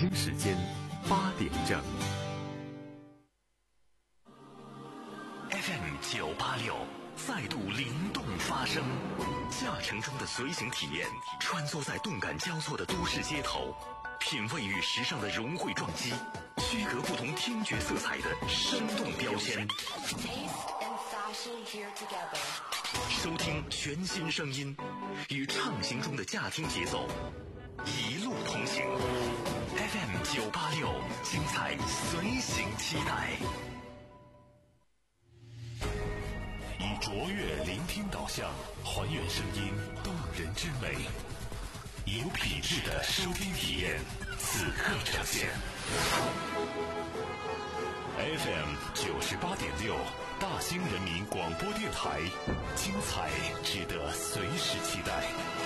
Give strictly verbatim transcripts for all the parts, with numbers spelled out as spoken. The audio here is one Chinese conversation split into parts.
京时间八点整。F M 九八六再度灵动发声，驾乘中的随行体验，穿梭在动感交错的都市街头，品味与时尚的融汇撞击，区隔不同听觉色彩的生动标签。收听全新声音，与畅行中的驾听节奏，一路同行。F M 九八六，精彩随行期待。以卓越聆听导向，还原声音动人之美，有品质的收听体验，此刻呈现。F M 九十八点六，大兴人民广播电台，精彩值得随时期待。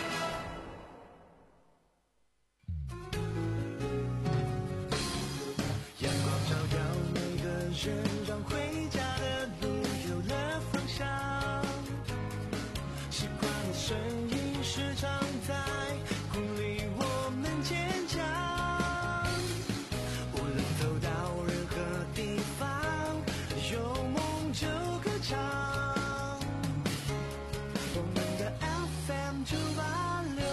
阳光照耀每个人，让回家的路有了方向。习惯的声音时常在鼓励我们坚强。无论走到任何地方，有梦就歌唱。我们的 F M 九八六。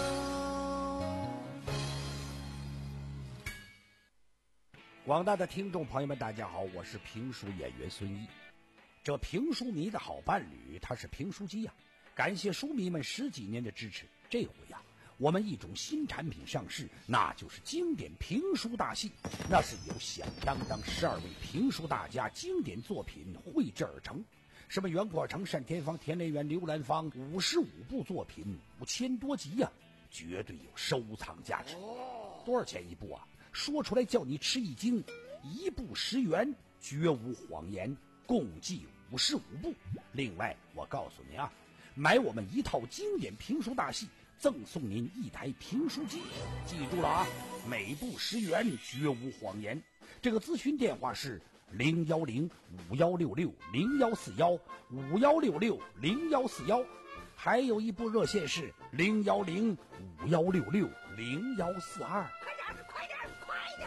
广大的听众朋友们，大家好，我是评书演员孙一。这评书迷的好伴侣，他是评书机呀、啊。感谢书迷们十几年的支持，这回呀、啊，我们一种新产品上市，那就是经典评书大戏。那是由响当当十二位评书大家经典作品绘制而成，什么袁阔成、单田芳、田连元、刘兰芳，五十五部作品，五千多集呀、啊，绝对有收藏价值。多少钱一部啊？说出来叫你吃一惊，一部十元，绝无谎言，共计五十五部。另外，我告诉你啊，买我们一套经典评书大戏，赠送您一台评书机。记住了啊，每部十元，绝无谎言。这个咨询电话是零幺零五幺六六零幺四幺五幺六六零幺四幺，还有一部热线是零幺零五幺六六零幺四二。 快点，快点！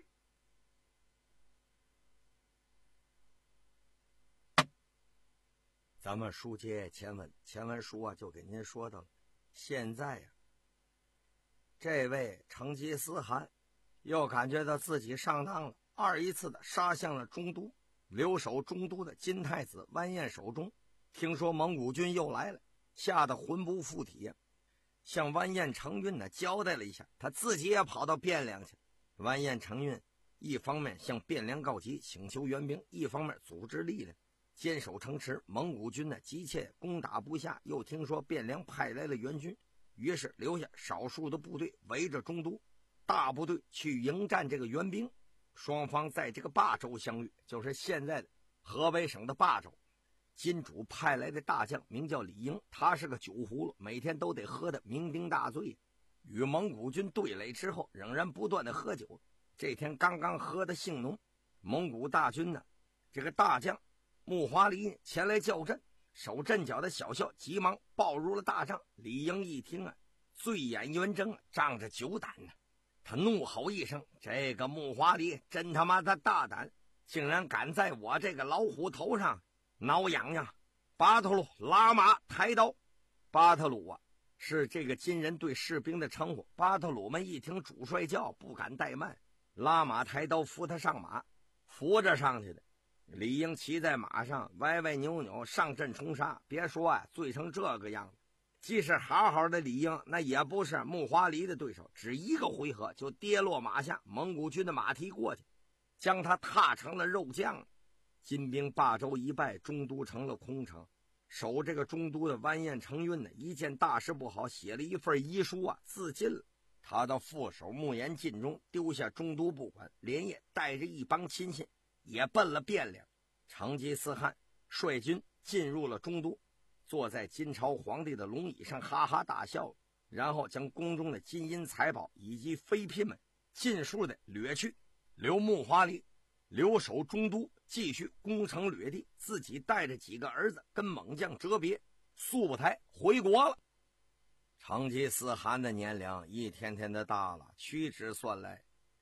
咱们书接前文，前文书啊就给您说到了，现在呀、啊，这位成吉思汗又感觉到自己上当了，二一次的杀向了中都，留守中都的金太子完颜守中，听说蒙古军又来了，吓得魂不附体，向完颜承运呢交代了一下，他自己也跑到汴梁去。完颜承运一方面向汴梁告急，请求援兵，一方面组织力量坚守城池。蒙古军呢急切攻打不下，又听说汴梁派来了援军，于是留下少数的部队围着中都，大部队去迎战这个援兵。双方在这个霸州相遇，就是现在的河北省的霸州。金主派来的大将名叫李应，他是个酒葫芦，每天都得喝得酩酊大醉。与蒙古军对垒之后，仍然不断的喝酒。这天刚刚喝得兴浓，蒙古大军呢，这个大将木华黎前来叫阵，守阵脚的小校急忙抱入了大帐。李应一听啊，醉眼圆睁，仗着酒胆呢，他怒吼一声：“这个木华黎真他妈的大胆，竟然敢在我这个老虎头上挠痒痒！巴特鲁拉马抬刀！”巴特鲁啊，是这个金人对士兵的称呼。巴特鲁们一听主帅叫，不敢怠慢，拉马抬刀扶他上马，扶着上去的。李应骑在马上歪歪扭扭上阵冲杀，别说啊，醉成这个样子。即使好好的李应，那也不是木华黎的对手，只一个回合就跌落马下，蒙古军的马蹄过去，将他踏成了肉酱。金兵霸州一败，中都成了空城。守这个中都的完颜承运呢，一见大事不好，写了一份遗书啊，自尽了。他的副手穆延尽忠，丢下中都不管，连夜带着一帮亲信也奔了汴梁。成吉思汗率军进入了中都，坐在金朝皇帝的龙椅上哈哈大笑，然后将宫中的金银财宝以及妃嫔们尽数的掠去，留木华黎留守中都，继续攻城掠地，自己带着几个儿子跟猛将哲别速台回国了。成吉思汗的年龄一天天的大了，屈指算来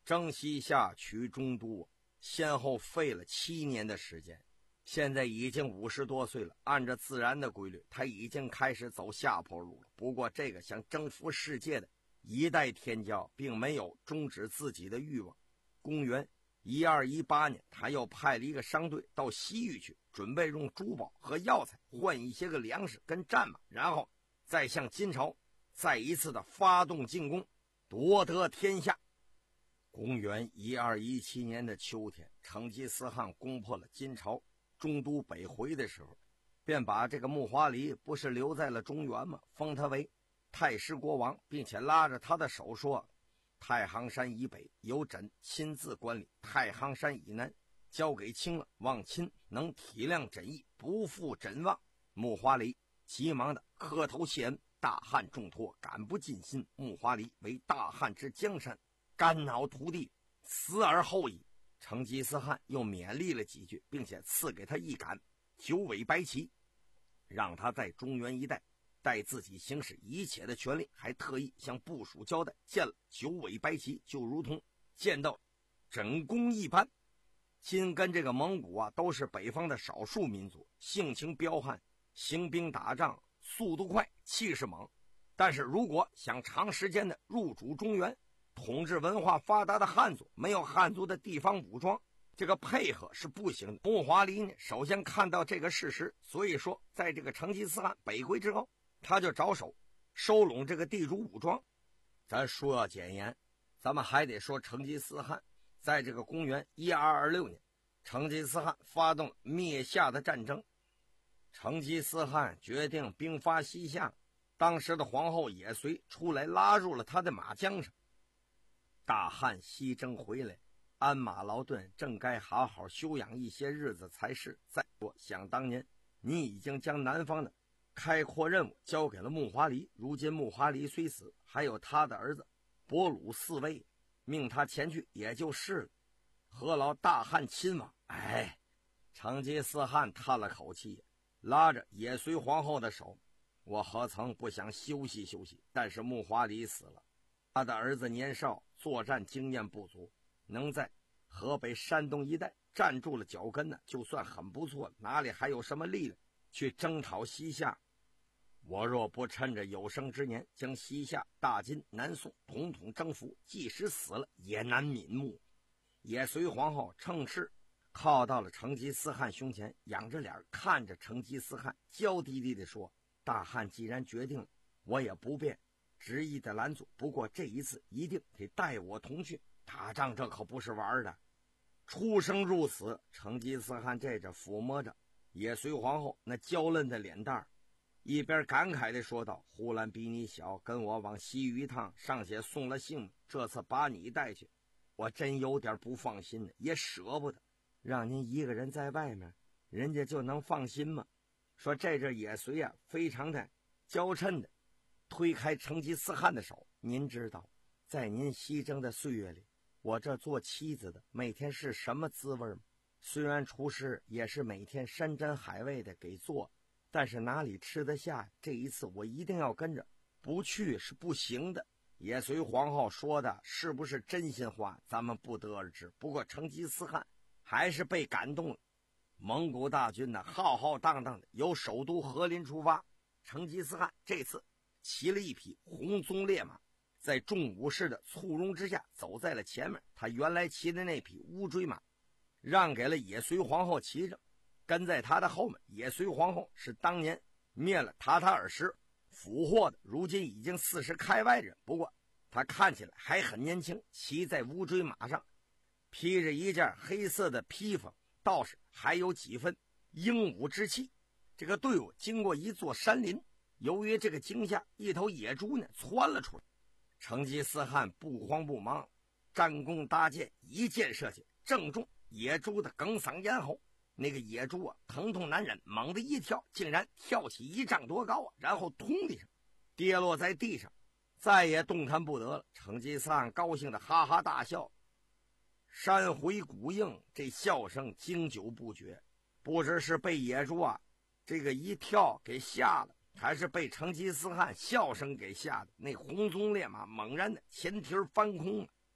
征西夏取中都，先后费了七年的时间。现在已经五十多岁了，按照自然的规律，他已经开始走下坡路了。不过这个想征服世界的一代天骄并没有终止自己的欲望。公元一二一八年，他又派了一个商队到西域去，准备用珠宝和药材换一些个粮食跟战马，然后再向金朝再一次的发动进攻，夺得天下。公元一二一七年的秋天，成吉思汗攻破了金朝中都北回的时候，便把这个木华黎不是留在了中原吗？封他为太师国王，并且拉着他的手说，太行山以北由朕亲自管理，太行山以南交给卿了，望卿能体谅朕意，不负朕望。木华黎急忙的磕头谢恩，大汉重托，感不尽心。木华黎为大汉之江山，肝脑涂地，死而后已。成吉思汗又勉励了几句，并且赐给他一杆九尾白旗，让他在中原一带带自己行使一切的权利，还特意向部属交代，见了九尾白旗就如同见到真功一般。金跟这个蒙古啊都是北方的少数民族，性情彪悍，行兵打仗速度快，气势猛。但是如果想长时间的入主中原，统治文化发达的汉族，没有汉族的地方武装，这个配合是不行的。木华黎呢，首先看到这个事实，所以说在这个成吉思汗北归之后，他就着手收拢这个地主武装。咱说要简言，咱们还得说成吉思汗在这个公元一二二六年，成吉思汗发动灭夏的战争。成吉思汗决定兵发西夏，当时的皇后也随出来拉入了他的马缰上。大汉西征回来，鞍马劳顿，正该好好休养一些日子才是。再说想当年你已经将南方的开阔任务交给了木华黎，如今木华黎虽死，还有他的儿子伯鲁嗣位，命他前去也就是了，何劳大汉亲王？哎，成吉思汗叹了口气，拉着也随皇后的手，我何曾不想休息休息，但是木华黎死了，他的儿子年少，作战经验不足，能在河北山东一带站住了脚跟呢，就算很不错了，哪里还有什么力量去征讨西夏？我若不趁着有生之年将西夏、大金、南宋统统征服，即使死了也难瞑目。也随皇后乘势靠到了成吉思汗胸前，仰着脸看着成吉思汗，娇滴滴地说，大汉既然决定了，我也不便执意的拦阻，不过这一次一定得带我同去，打仗这可不是玩的。出生入死，成吉思汗这着抚摸着也随皇后那娇嫩的脸蛋，一边感慨地说道，呼兰比你小，跟我往西域一趟，尚且送了信，这次把你带去，我真有点不放心的，也舍不得让您一个人在外面，人家就能放心吗？说这阵也随啊非常的娇嗔的推开成吉思汗的手，您知道在您西征的岁月里，我这做妻子的每天是什么滋味吗？虽然厨师也是每天山珍海味的给做，但是哪里吃得下？这一次我一定要跟着，不去是不行的。也随皇后说的是不是真心话，咱们不得而知。不过成吉思汗还是被感动了。蒙古大军呢，浩浩荡荡的由首都和林出发。成吉思汗这次骑了一匹红鬃烈马，在众武士的簇拥之下走在了前面。他原来骑的那匹乌骓马让给了也随皇后骑着，跟在他的后面。也随皇后是当年灭了塔塔尔时俘获的，如今已经四十开外人，不过他看起来还很年轻，骑在乌骓马上，披着一件黑色的披风，倒是还有几分英武之气。这个队伍经过一座山林，由于这个惊吓，一头野猪呢窜了出来。成吉思汗不慌不忙，战弓搭箭，一箭射去，正中野猪的哽嗓咽喉。那个野猪啊疼痛难忍，猛地一跳，竟然跳起一丈多高啊，然后通的一声跌落在地上，再也动弹不得了。成吉思汗高兴的哈哈大笑，山回谷应，这笑声经久不绝。不知是被野猪啊这个一跳给吓了，还是被成吉思汗笑声给吓的，那红鬃烈马猛然的前蹄翻空了，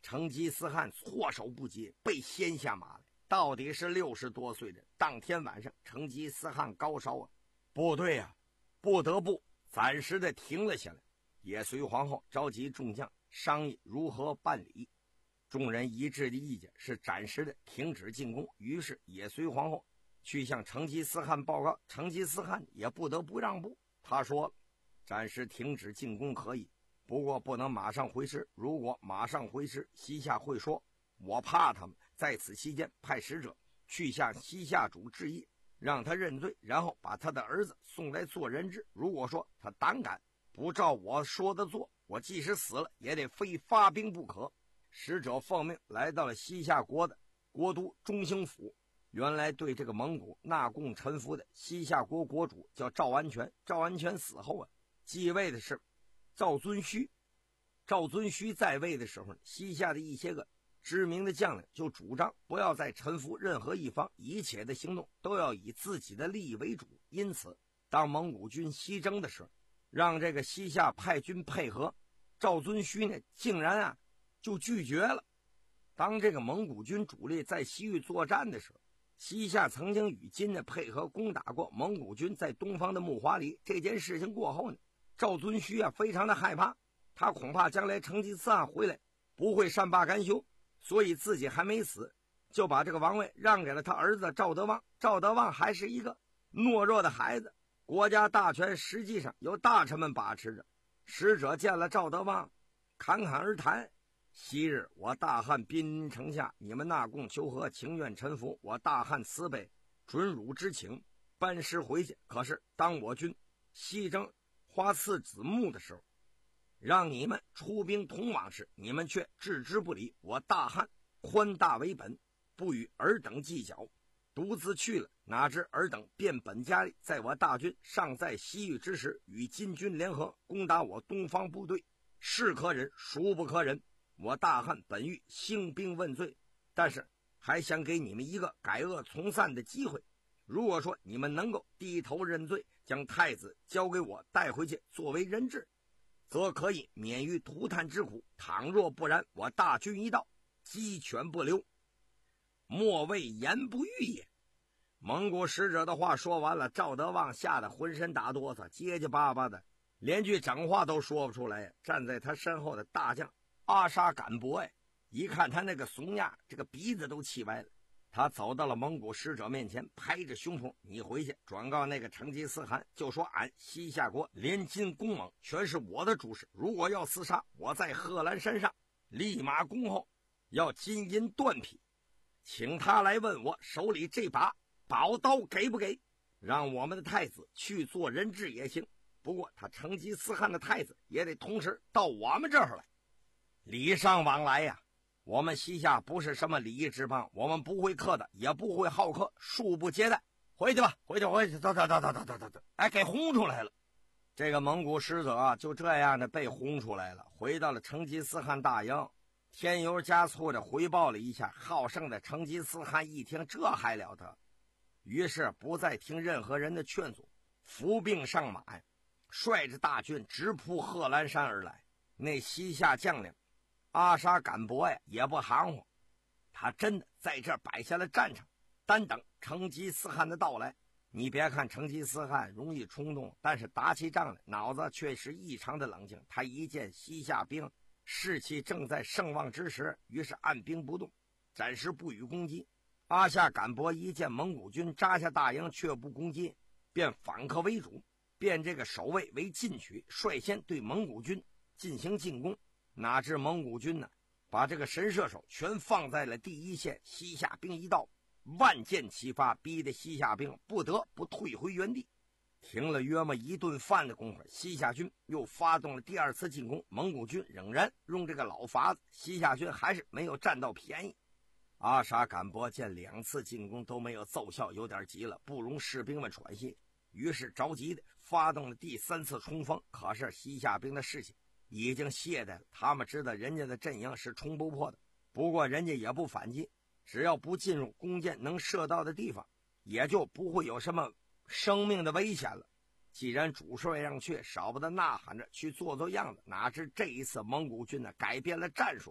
成吉思汗措手不及，被掀下马来。到底是六十多岁的当天晚上，成吉思汗高烧啊，部队啊不得不暂时的停了下来。也随皇后召集众将商议如何办理，众人一致的意见是暂时的停止进攻。于是也随皇后去向成吉思汗报告，成吉思汗也不得不让步。他说暂时停止进攻可以，不过不能马上回师，如果马上回师，西夏会说我怕他们。在此期间派使者去向西夏主致意，让他认罪，然后把他的儿子送来做人质。如果说他胆敢不照我说的做，我即使死了也得非发兵不可。使者奉命来到了西夏国的国都中兴府。原来对这个蒙古纳贡臣服的西夏国国主叫赵安全，赵安全死后啊，继位的是赵遵顼。赵遵顼在位的时候，西夏的一些个知名的将领就主张不要再臣服任何一方，一切的行动都要以自己的利益为主。因此当蒙古军西征的时候，让这个西夏派军配合，赵遵顼呢竟然啊就拒绝了。当这个蒙古军主力在西域作战的时候，西夏曾经与金的配合攻打过蒙古军在东方的木华黎。这件事情过后呢，赵遵顼啊非常的害怕，他恐怕将来成吉思汗回来不会善罢甘休，所以自己还没死，就把这个王位让给了他儿子赵德旺。赵德旺还是一个懦弱的孩子，国家大权实际上由大臣们把持着。使者见了赵德旺，侃侃而谈，昔日我大汉兵临城下，你们纳贡求和，情愿臣服，我大汉慈悲，准汝之请，班师回去。可是当我军西征花剌子木的时候，让你们出兵同往时，你们却置之不理。我大汉宽大为本，不与尔等计较，独自去了，哪知尔等变本加厉，在我大军尚在西域之时，与金军联合攻打我东方部队，是可忍孰不可忍。我大汉本欲兴兵问罪，但是还想给你们一个改恶从善的机会。如果说你们能够低头认罪，将太子交给我带回去作为人质，则可以免于涂炭之苦。倘若不然，我大军一到，鸡犬不留，莫谓言不预也。蒙古使者的话说完了，赵德旺吓得浑身打哆嗦，结结巴巴的，连句整话都说不出来。站在他身后的大将阿沙敢伯呀，一看他那个怂样，这个鼻子都气歪了。他走到了蒙古使者面前，拍着胸脯，你回去转告那个成吉思汗，就说俺西夏国联金攻蒙全是我的主事，如果要厮杀，我在贺兰山上立马恭候，要金银断匹，请他来问我手里这把宝刀给不给，让我们的太子去做人质也行。不过他成吉思汗的太子也得同时到我们这儿来，礼尚往来呀。我们西夏不是什么礼仪之邦，我们不会客的，也不会好客，恕不接待。回去吧，回去回去，走走走走走走走走，哎，给轰出来了。这个蒙古使者啊，就这样的被轰出来了，回到了成吉思汗大营，添油加醋的回报了一下。好胜的成吉思汗一听，这还了得，于是不再听任何人的劝阻，伏兵上马，率着大军直扑贺兰山而来。那西夏将领阿沙敢伯呀也不含糊，他真的在这摆下了战场，单等成吉思汗的到来。你别看成吉思汗容易冲动，但是打起仗来脑子却是异常的冷静。他一见西夏兵士气正在盛旺之时，于是按兵不动，暂时不予攻击。阿夏敢伯一见蒙古军扎下大营却不攻击，便反客为主，便这个守卫为进取，率先对蒙古军进行进攻。哪知蒙古军呢，把这个神射手全放在了第一线，西夏兵一到，万箭齐发，逼得西夏兵不得不退回原地。停了约么一顿饭的功夫，西夏军又发动了第二次进攻。蒙古军仍然用这个老法子，西夏军还是没有占到便宜。阿沙敢伯见两次进攻都没有奏效，有点急了，不容士兵们喘息，于是着急的发动了第三次冲锋。可是西夏兵的士气已经懈怠了，他们知道人家的阵营是冲不破的，不过人家也不反击，只要不进入弓箭能射到的地方，也就不会有什么生命的危险了。既然主帅让去，少不得呐喊着去做做样子。哪知这一次蒙古军呢改变了战术，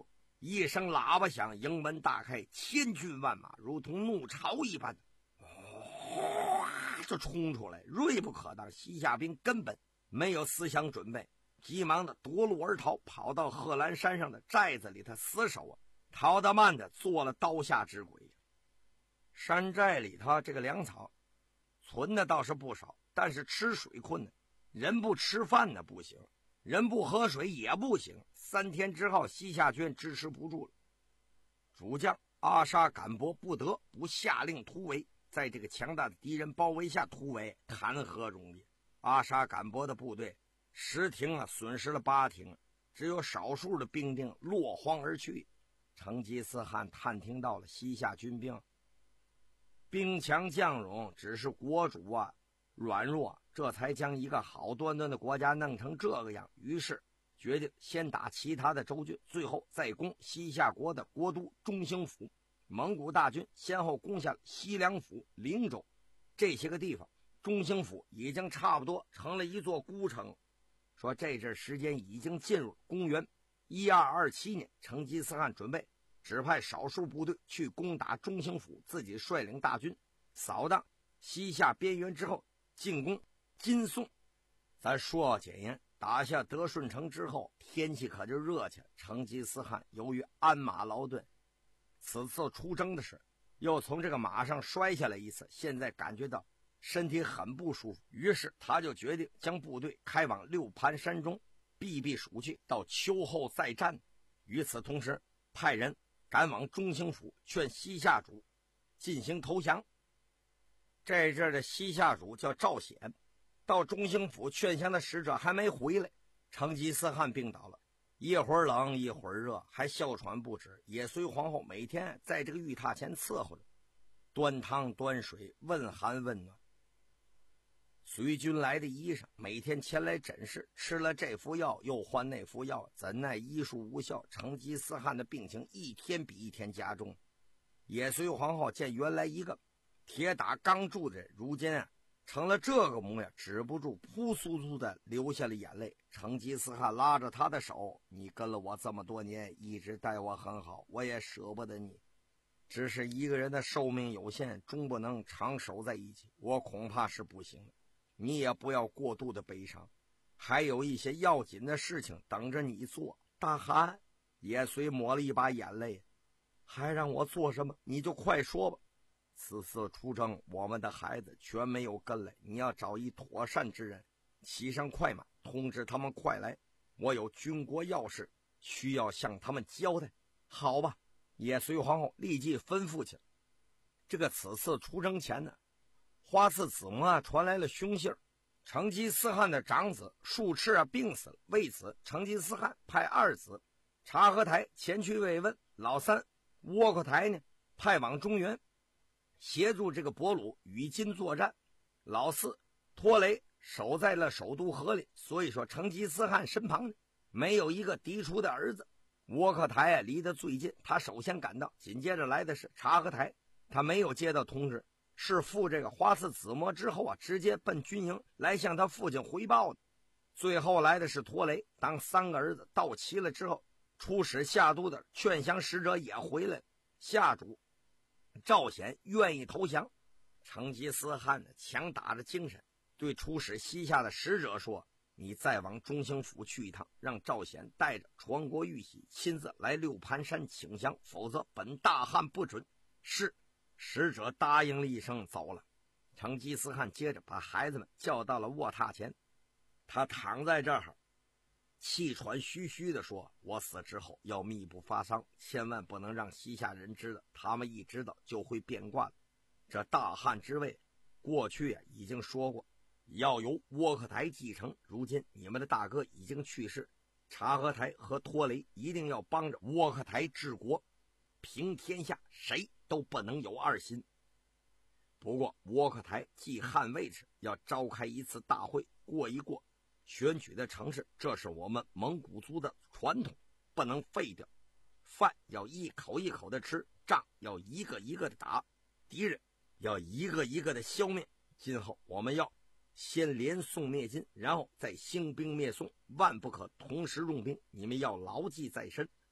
一声喇叭响，营门大开，千军万马如同怒潮一般，哗就冲出来，锐不可当。西夏兵根本没有思想准备，急忙的夺路而逃，跑到贺兰山上的寨子里，他死守啊，逃得慢的做了刀下之鬼。山寨里头这个粮草存的倒是不少，但是吃水困难，人不吃饭呢不行，人不喝水也不行。三天之后，西夏军支持不住了，主将阿沙敢伯不得不下令突围，在这个强大的敌人包围下突围，谈何容易？阿沙敢伯的部队十挺啊，损失了八挺，只有少数的兵丁落荒而去。成吉思汗探听到了西夏军兵兵强将勇，只是国主啊软弱，这才将一个好端端的国家弄成这个样。于是决定先打其他的州郡，最后再攻西夏国的国都中兴府。蒙古大军先后攻下了西凉府、灵州这些个地方，中兴府已经差不多成了一座孤城。说这阵时间已经进入公元一二二七年，成吉思汗准备指派少数部队去攻打中兴府，自己率领大军扫荡西夏边缘之后进攻金宋。咱说简言，打下德顺城之后，天气可就热起来。成吉思汗由于鞍马劳顿，此次出征的时又从这个马上摔下来一次，现在感觉到身体很不舒服，于是他就决定将部队开往六盘山中避避暑去，到秋后再战。与此同时，派人赶往中兴府劝西夏主进行投降。这阵的西夏主叫赵显，到中兴府劝降的使者还没回来，成吉思汗病倒了，一会儿冷一会儿热，还哮喘不止。也随皇后每天在这个御榻前伺候着，端汤端水，问寒问暖。随军来的医生每天前来诊视，吃了这副药又换那副药，怎奈医术无效，成吉思汗的病情一天比一天加重。也随皇后见原来一个铁打钢铸的人，如今啊成了这个模样，止不住扑簌簌的流下了眼泪。成吉思汗拉着他的手，你跟了我这么多年，一直待我很好，我也舍不得你，只是一个人的寿命有限，终不能长守在一起，我恐怕是不行的。你也不要过度的悲伤，还有一些要紧的事情等着你做。大汗也随抹了一把眼泪，还让我做什么？你就快说吧。此次出征，我们的孩子全没有跟来，你要找一妥善之人，骑上快马，通知他们快来，我有军国要事需要向他们交代。好吧，也随皇后立即吩咐起来。这个此次出征前呢，花剌子模啊传来了凶信儿，成吉思汗的长子术赤啊病死了。为此，成吉思汗派二子察合台前去慰问，老三窝阔台呢派往中原协助这个伯鲁与金作战，老四拖雷守在了首都河里。所以说成吉思汗身旁呢没有一个嫡出的儿子。窝阔台啊离得最近，他首先赶到，紧接着来的是察合台，他没有接到通知，是赴这个花剌子模之后啊直接奔军营来向他父亲回报的。最后来的是拖雷，当三个儿子到齐了之后，出使夏都的劝降使者也回来了，夏主赵显愿意投降。成吉思汗呢强打着精神，对出使西夏的使者说，你再往中兴府去一趟，让赵显带着传国玉玺亲自来六盘山请降，否则本大汗不准。是。使者答应了一声，走了。成吉思汗接着把孩子们叫到了卧榻前，他躺在这儿气喘吁吁地说，我死之后要密不发丧，千万不能让西夏人知道，他们一知道就会变卦了。这大汗之位过去啊已经说过要由窝阔台继承，如今你们的大哥已经去世，察合台和拖雷一定要帮着窝阔台治国平天下，谁都不能有二心。不过窝阔台继汉位时要召开一次大会，过一过选举的城市，这是我们蒙古族的传统，不能废掉。饭要一口一口的吃，仗要一个一个的打，敌人要一个一个的消灭。今后我们要先连宋灭金，然后再兴兵灭宋，万不可同时用兵，你们要牢记在身。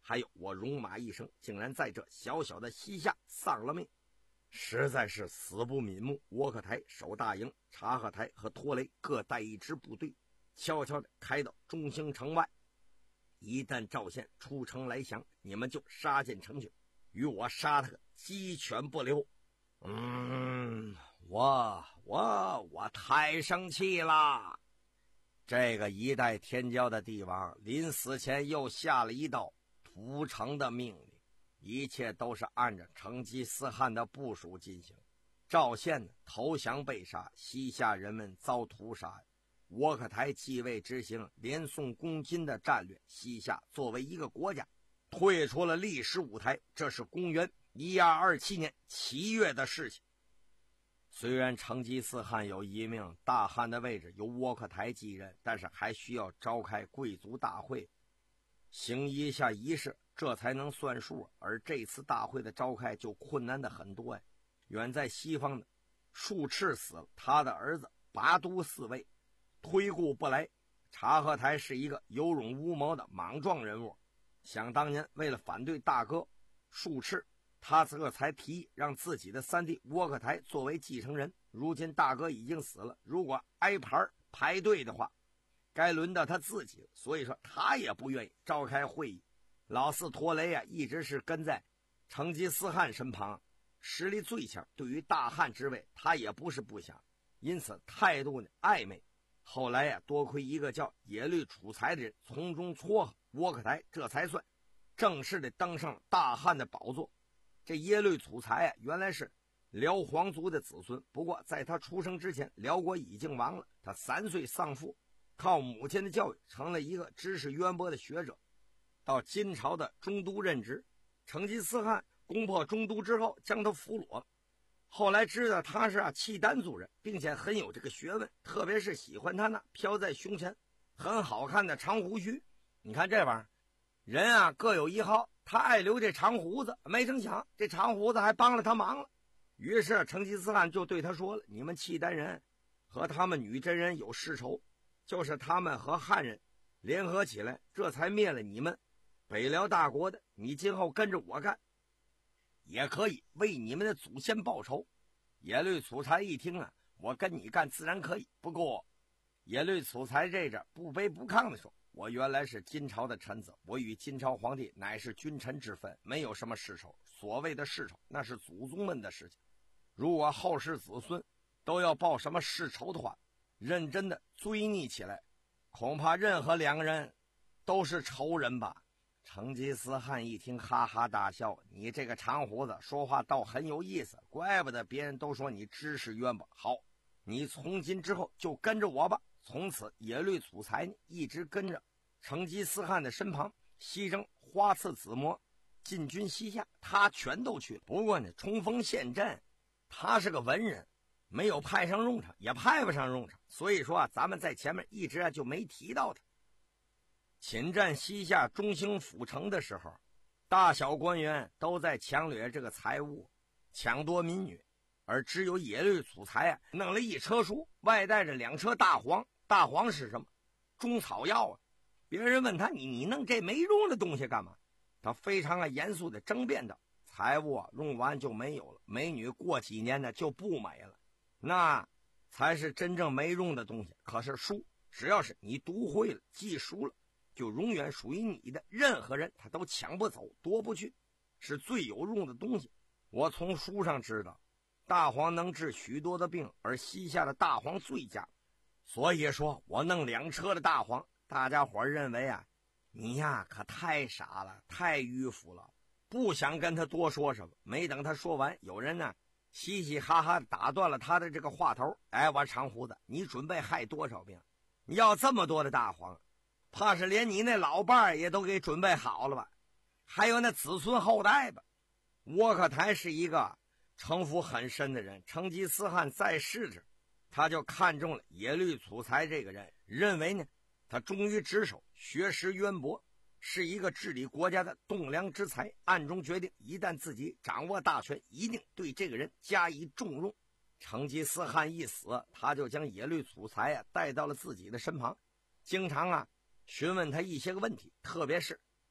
还有我戎马一生，竟然在这小小的西夏丧了命，实在是死不瞑目。窝克台、守大营、察合台和拖雷各带一支部队，悄悄地开到中兴城外。一旦赵县出城来降，你们就杀进城去，与我杀他个鸡犬不留。嗯，我我我太生气了。这个一代天骄的帝王临死前又下了一道屠城的命令，一切都是按照成吉思汗的部署进行。赵县呢投降被杀，西夏人们遭屠杀。窝克台继位执行连宋攻金的战略，西夏作为一个国家退出了历史舞台，这是公元一二二七年七月的事情。虽然成吉思汗有遗命，大汗的位置由窝克台继任，但是还需要召开贵族大会，行一下仪式，这才能算数。而这次大会的召开就困难的很多呀。远在西方的术赤死了，他的儿子拔都嗣位，推故不来。察合台是一个有勇无谋的莽撞人物，想当年为了反对大哥术赤，他这才提议让自己的三弟窝克台作为继承人。如今大哥已经死了，如果挨牌排队的话，该轮到他自己了，所以说他也不愿意召开会议。老四拖雷啊，一直是跟在成吉思汗身旁，实力最强，对于大汗之位他也不是不想，因此态度呢暧昧。后来呀、啊，多亏一个叫耶律楚材的人从中撮合，窝克台这才算正式的登上了大汗的宝座。这耶律楚材啊，原来是辽皇族的子孙，不过在他出生之前，辽国已经亡了。他三岁丧父，靠母亲的教育成了一个知识渊博的学者，到金朝的中都任职。成吉思汗攻破中都之后，将他俘虏了。后来知道他是啊契丹族人，并且很有这个学问，特别是喜欢他那飘在胸前很好看的长胡须。你看这玩意儿，人啊各有一好，他爱留这长胡子，没成想这长胡子还帮了他忙了。于是成吉思汗就对他说了：你们契丹人和他们女真人有世仇，就是他们和汉人联合起来，这才灭了你们北辽大国的。你今后跟着我干，也可以为你们的祖先报仇。耶律楚材一听啊，我跟你干自然可以，不过耶律楚材这阵不卑不亢的说，我原来是金朝的臣子，我与金朝皇帝乃是君臣之分，没有什么世仇。所谓的世仇那是祖宗们的事情，如果后世子孙都要报什么世仇的话，认真的追逆起来，恐怕任何两个人都是仇人吧。成吉思汗一听哈哈大笑，你这个长胡子说话倒很有意思，怪不得别人都说你知识渊博。好，你从今之后就跟着我吧。从此耶律楚材一直跟着成吉思汗的身旁，西征花刺子模，进军西夏，他全都去了。不过呢，冲锋陷阵他是个文人，没有派上用场，也派不上用场，所以说啊，咱们在前面一直啊就没提到他。侵占西夏中兴府城的时候，大小官员都在抢掠这个财物，抢夺民女，而只有耶律楚材啊弄了一车书，外带着两车大黄。大黄是什么？中草药啊。别人问他，你你弄这没用的东西干嘛？他非常啊严肃的争辩道：财物啊用完就没有了，美女过几年呢就不美了，那才是真正没用的东西。可是书只要是你读会了记熟了，就永远属于你的，任何人他都抢不走夺不去，是最有用的东西。我从书上知道大黄能治许多的病，而西夏的大黄最佳，所以说我弄两车的大黄。大家伙认为啊，你呀可太傻了，太迂腐了，不想跟他多说什么。没等他说完，有人呢嘻嘻哈哈打断了他的这个话头。哎，我长胡子，你准备害多少病？你要这么多的大黄，怕是连你那老伴儿也都给准备好了吧？还有那子孙后代吧？窝克台是一个城府很深的人，成吉思汗在世时，他就看中了耶律楚材这个人，认为呢他忠于职守，学识渊博，是一个治理国家的栋梁之才，暗中决定一旦自己掌握大权，一定对这个人加以重用。成吉思汗一死，他就将耶律楚材啊带到了自己的身旁，经常啊询问他一些个问题，特别是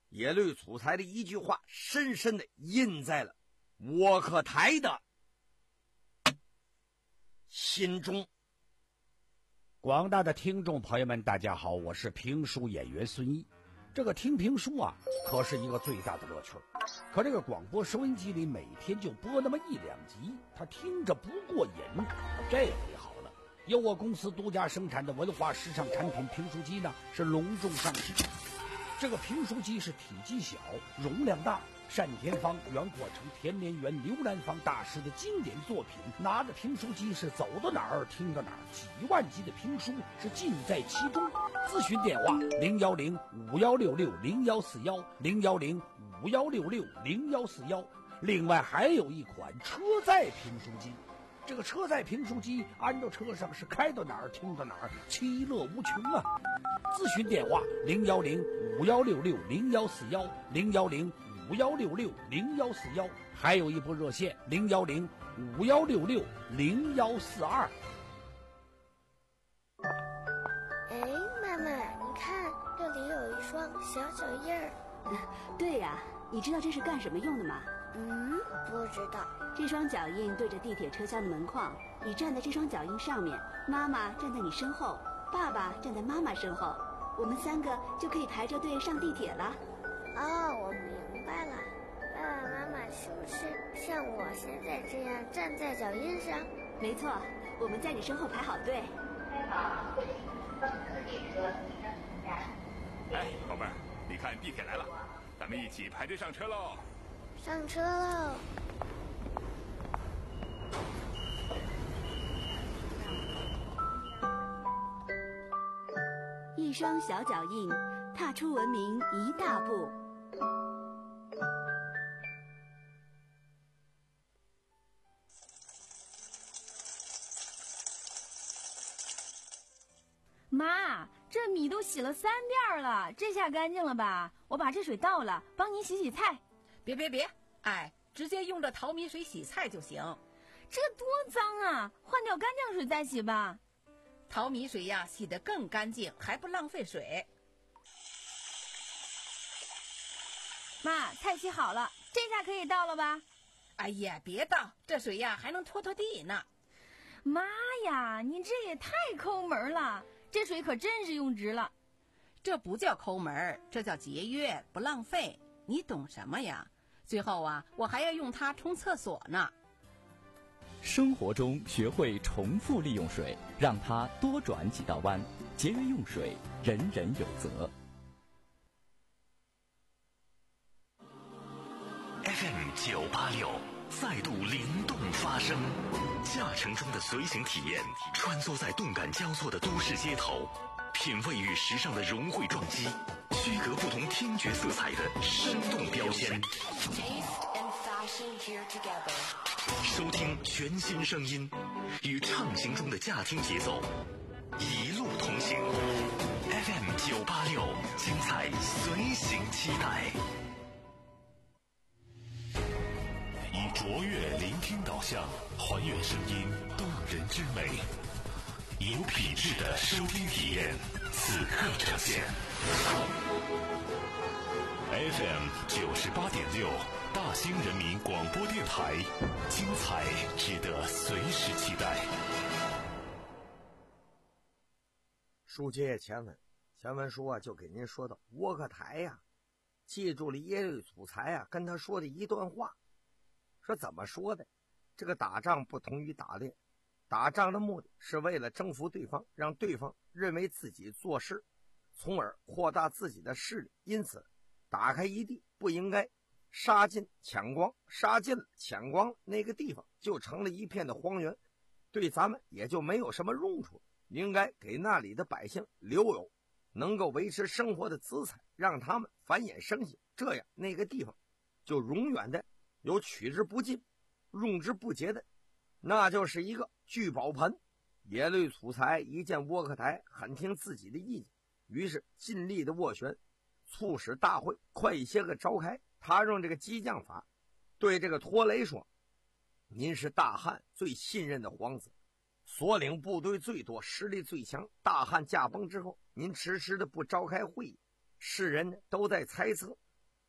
耶律楚材的一句话深深地印在了窝克台的心中。 广大的听众朋友们，大家好，我是评书演员孙一。这个听评书啊，可是一个最大的乐趣。可这个广播收音机里每天就播那么一两集，他听着不过瘾。这回好了，由我公司独家生产的文化时尚产品评书机呢，是隆重上市。这个评书机是体积小，容量大，单田芳、袁阔成、田连元、刘兰芳大师的经典作品，拿着评书机是走到哪儿听到哪儿，几万集的评书是尽在其中。咨询电话零幺零五幺六六零幺四幺零幺零五幺六六零幺四幺。另外还有一款车载评书机，这个车载评书机安到车上是开到哪儿听到哪儿，其乐无穷啊！咨询电话零幺零五幺六六零幺四幺零幺零五幺六六零幺四幺，还有一部热线零幺零五幺六六零幺四二。 哎，妈妈，你看这里有一双小脚印儿。 对呀、啊，你知道这是干什么用的吗？ 嗯，不知道。 这双脚印对着地铁车厢的门框，你站在这双脚印上面，妈妈站在你身后，爸爸站在妈妈身后，我们三个就可以排着队上地铁了。 哦，我明白了。爸爸妈妈是不是像我现在这样站在脚印上？ 没错，我们在你身后排好队。 哎，宝贝儿，你看地铁来了，咱们一起排队上车喽！ 上车喽！ 一双小脚印，踏出文明一大步。 妈，这米都洗了三遍了，这下干净了吧？我把这水倒了，帮您洗洗菜。 别别别，哎，直接用这淘米水洗菜就行。 这多脏啊！换掉干净水再洗吧。 淘米水呀，洗得更干净，还不浪费水。 妈，菜洗好了，这下可以倒了吧？ 哎呀，别倒，这水呀还能拖拖地呢。 妈呀，你这也太抠门了，这水可真是用值了。 这不叫抠门，这叫节约，不浪费。你懂什么呀？最后啊，我还要用它冲厕所呢。 生活中学会重复利用水，让它多转几道弯，节约用水，人人有责。 F M 九八六再度灵动发声，驾乘中的随行体验，穿梭在动感交错的都市街头，品味与时尚的融汇撞击，区隔不同听觉色彩的生动标签。收听全新声音，与畅行中的驾听节奏，一路同行。F M 九八六，精彩随行期待。以卓越聆听导向，还原声音动人之美，有品质的收听体验，此刻呈现。F M 九十八点六，大兴人民广播电台，精彩值得随时期待。 书接前文，前文书啊就给您说到窝克台呀、啊，记住了耶律楚材啊跟他说的一段话，说怎么说的？这个打仗不同于打猎，打仗的目的是为了征服对方，让对方认为自己做事，从而扩大自己的势力。因此，打开一地不应该杀尽抢光，杀尽了抢光那个地方就成了一片的荒原，对咱们也就没有什么用处。应该给那里的百姓留有能够维持生活的资产，让他们繁衍生息，这样那个地方就永远的有取之不尽用之不竭的，那就是一个聚宝盆。耶律楚材一见窝克台很听自己的意见，于是尽力的斡旋，促使大会快一些个召开。他用这个激将法对这个拖雷说，您是大汉最信任的皇子，所领部队最多，实力最强，大汉驾崩之后您迟迟的不召开会议，世人都在猜测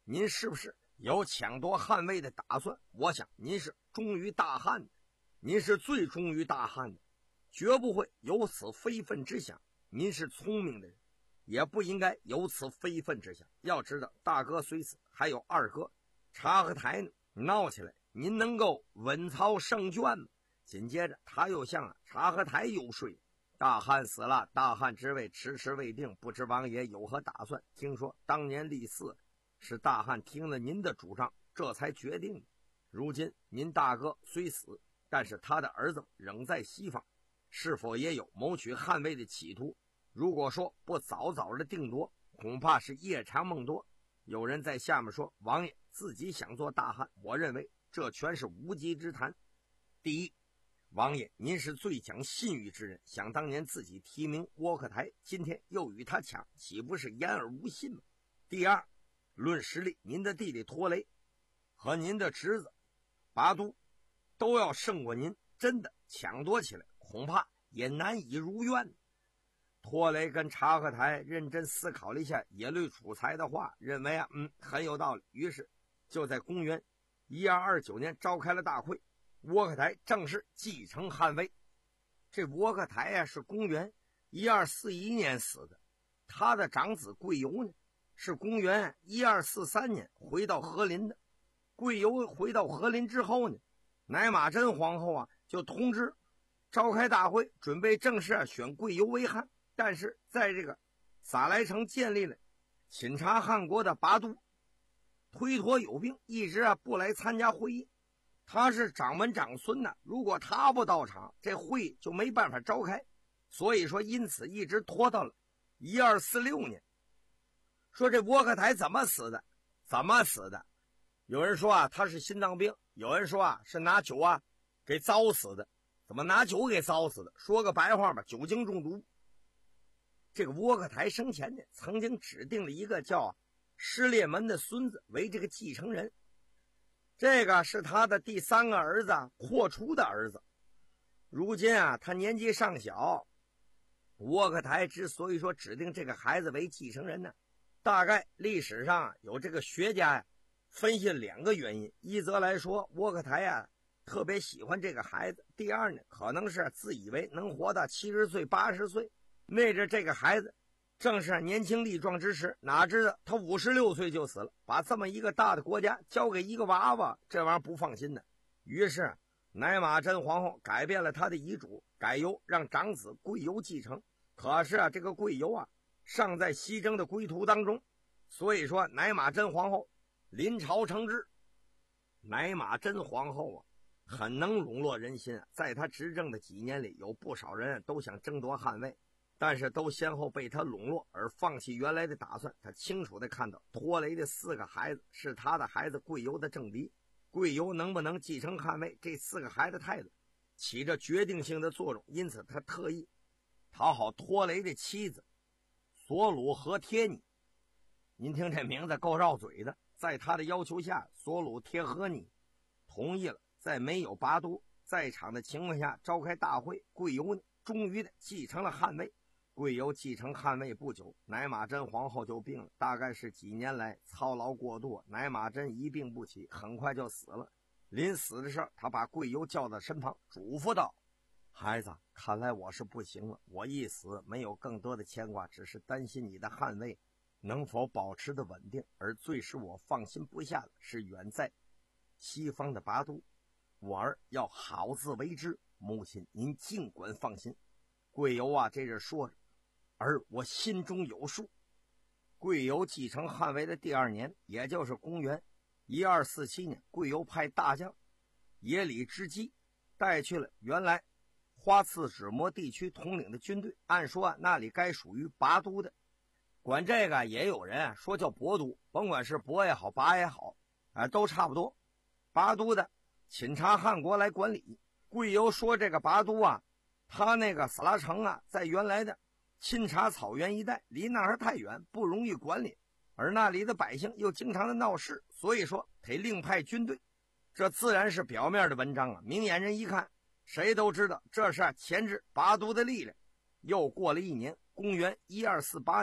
您是不是有抢夺汉位的打算？我想您是忠于大汉的，您是最忠于大汉的，绝不会有此非分之想。您是聪明的人，也不应该有此非分之想。要知道大哥虽死，还有二哥察合台呢，闹起来您能够稳操胜券吗？紧接着他又向啊察合台游说，大汉死了，大汉之位迟迟未定，不知王爷有何打算？听说当年立嗣是大汉听了您的主张，这才决定的。如今您大哥虽死，但是他的儿子仍在西方，是否也有谋取汉位的企图？如果说不早早的定夺，恐怕是夜长梦多。有人在下面说王爷自己想做大汉，我认为这全是无稽之谈。第一，王爷您是最讲信誉之人，想当年自己提名窝克台，今天又与他抢，岂不是言而无信吗？第二，论实力，您的弟弟拖雷和您的侄子拔都都要胜过您，真的抢夺起来恐怕也难以如愿。拖雷跟察合台认真思考了一下耶律楚材的话，认为啊，嗯，很有道理。于是就在公元一二二九年召开了大会，窝克台正式继承汉位。这窝克台啊是公元一二四一年死的，他的长子贵由呢是公元一二四三年回到和林的。贵由回到和林之后呢，乃马真皇后啊就通知召开大会，准备正式啊选贵由为汉。但是在这个撒来城建立了钦察汉国的拔都推脱有病，一直啊不来参加会议。他是长门长孙呐，如果他不到场，这会议就没办法召开。所以说因此一直拖到了一二四六年。说这窝克台怎么死的？怎么死的？有人说啊他是心脏病，有人说啊是拿酒啊给糟死的。怎么拿酒给糟死的？说个白话吧，酒精中毒。这个窝克台生前呢，曾经指定了一个叫失列门的孙子为这个继承人，这个是他的第三个儿子阔出的儿子。如今啊，他年纪尚小，窝克台之所以说指定这个孩子为继承人呢，大概历史上有这个学家呀分析两个原因。一则来说，窝克台啊特别喜欢这个孩子；第二呢，可能是自以为能活到七十岁、八十岁。为着这个孩子正是年轻力壮之时，哪知道他五十六岁就死了，把这么一个大的国家交给一个娃娃，这玩意儿不放心的。于是乃马真皇后改变了他的遗嘱，改由让长子贵由继承。可是啊，这个贵由啊尚在西征的归途当中，所以说乃马真皇后临朝承制。乃马真皇后啊很能笼络人心啊，在他执政的几年里，有不少人都想争夺汉位，但是都先后被他笼络而放弃原来的打算。他清楚地看到拖雷的四个孩子是他的孩子贵由的政敌，贵由能不能继承汉位，这四个孩子态度起着决定性的作用。因此他特意讨好拖雷的妻子索鲁和帖尼。您听这名字够绕嘴的。在他的要求下，索鲁帖和尼同意了在没有拔都在场的情况下召开大会。贵由呢终于的继承了汉位。贵由继承汉位不久，乃马真皇后就病了，大概是几年来操劳过度，乃马真一病不起，很快就死了。临死的时候，他把贵由叫到身旁，嘱咐道：孩子，看来我是不行了，我一死没有更多的牵挂，只是担心你的汉位能否保持的稳定，而最使我放心不下的是远在西方的拔都，我儿要好自为之，母亲您尽管放心。贵由啊这是说着，而我心中有数。贵由继承汉位的第二年，也就是公元一二四七年，贵由派大将耶里之基带去了原来花刺指摩地区统领的军队。按说啊那里该属于拔都的，管这个也有人啊说叫博都，甭管是博也好拔也好啊、呃、都差不多。拔都的钦察汉国来管理。贵由说这个拔都啊，他那个撒拉城啊在原来的钦察草原一带，离那儿太远，不容易管理，而那里的百姓又经常的闹事，所以说得另派军队。这自然是表面的文章啊，明眼人一看谁都知道这是钳制拔都的力量。又过了一年，公元一二四八年，